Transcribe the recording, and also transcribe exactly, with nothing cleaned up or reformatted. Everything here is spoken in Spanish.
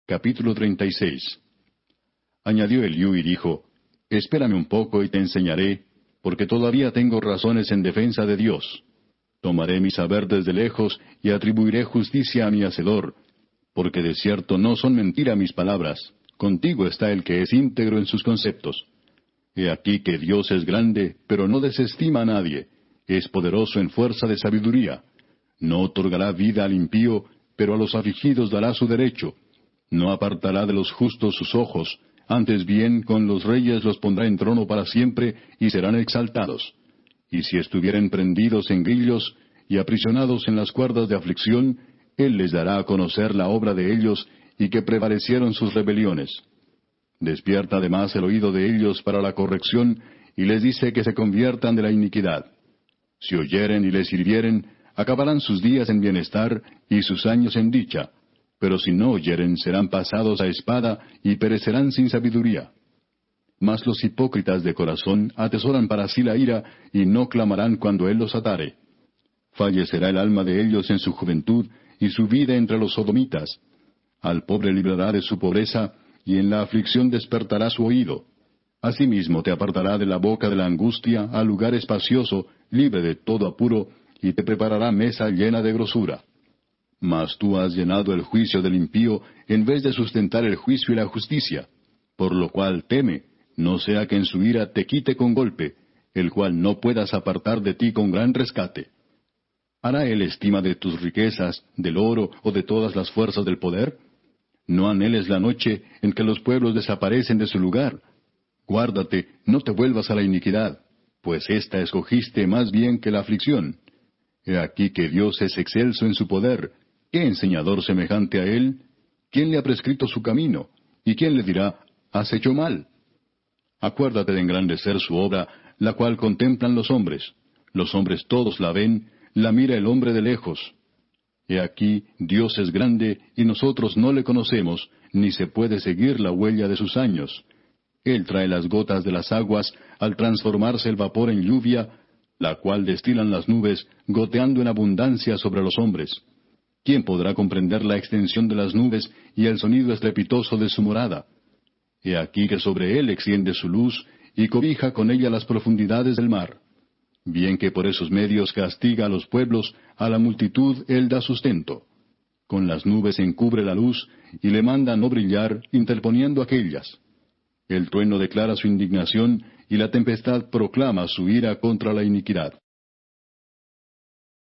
Capítulo treinta y seis. Añadió Eliú y dijo, Espérame un poco y te enseñaré, porque todavía tengo razones en defensa de Dios. Tomaré mi saber desde lejos y atribuiré justicia a mi Hacedor, porque de cierto no son mentira mis palabras. Contigo está el que es íntegro en sus conceptos. He aquí que Dios es grande, pero no desestima a nadie. Es poderoso en fuerza de sabiduría. No otorgará vida al impío, pero a los afligidos dará su derecho. No apartará de los justos sus ojos, antes bien con los reyes los pondrá en trono para siempre, y serán exaltados. Y si estuvieren prendidos en grillos, y aprisionados en las cuerdas de aflicción, Él les dará a conocer la obra de ellos, y que prevalecieron sus rebeliones. Despierta además el oído de ellos para la corrección, y les dice que se conviertan de la iniquidad. Si oyeren y les sirvieren, acabarán sus días en bienestar, y sus años en dicha. Pero si no oyeren, serán pasados a espada, y perecerán sin sabiduría. Mas los hipócritas de corazón atesoran para sí la ira, y no clamarán cuando Él los atare. Fallecerá el alma de ellos en su juventud, y su vida entre los sodomitas. Al pobre librará de su pobreza, y en la aflicción despertará su oído. Asimismo te apartará de la boca de la angustia al lugar espacioso, libre de todo apuro, y te preparará mesa llena de grosura. Mas tú has llenado el juicio del impío, en vez de sustentar el juicio y la justicia. Por lo cual teme, no sea que en su ira te quite con golpe, el cual no puedas apartar de ti con gran rescate. ¿Hará él estima de tus riquezas, del oro o de todas las fuerzas del poder? No anheles la noche en que los pueblos desaparecen de su lugar. Guárdate, no te vuelvas a la iniquidad, pues ésta escogiste más bien que la aflicción. He aquí que Dios es excelso en su poder. ¿Qué enseñador semejante a Él? ¿Quién le ha prescrito su camino? ¿Y quién le dirá, has hecho mal? Acuérdate de engrandecer su obra, la cual contemplan los hombres. Los hombres todos la ven, la mira el hombre de lejos. He aquí, Dios es grande, y nosotros no le conocemos, ni se puede seguir la huella de sus años. Él trae las gotas de las aguas, al transformarse el vapor en lluvia, la cual destilan las nubes, goteando en abundancia sobre los hombres. ¿Quién podrá comprender la extensión de las nubes y el sonido estrepitoso de su morada? He aquí que sobre él extiende su luz, y cobija con ella las profundidades del mar. Bien que por esos medios castiga a los pueblos, a la multitud él da sustento. Con las nubes encubre la luz, y le manda no brillar, interponiendo aquellas. El trueno declara su indignación, y la tempestad proclama su ira contra la iniquidad.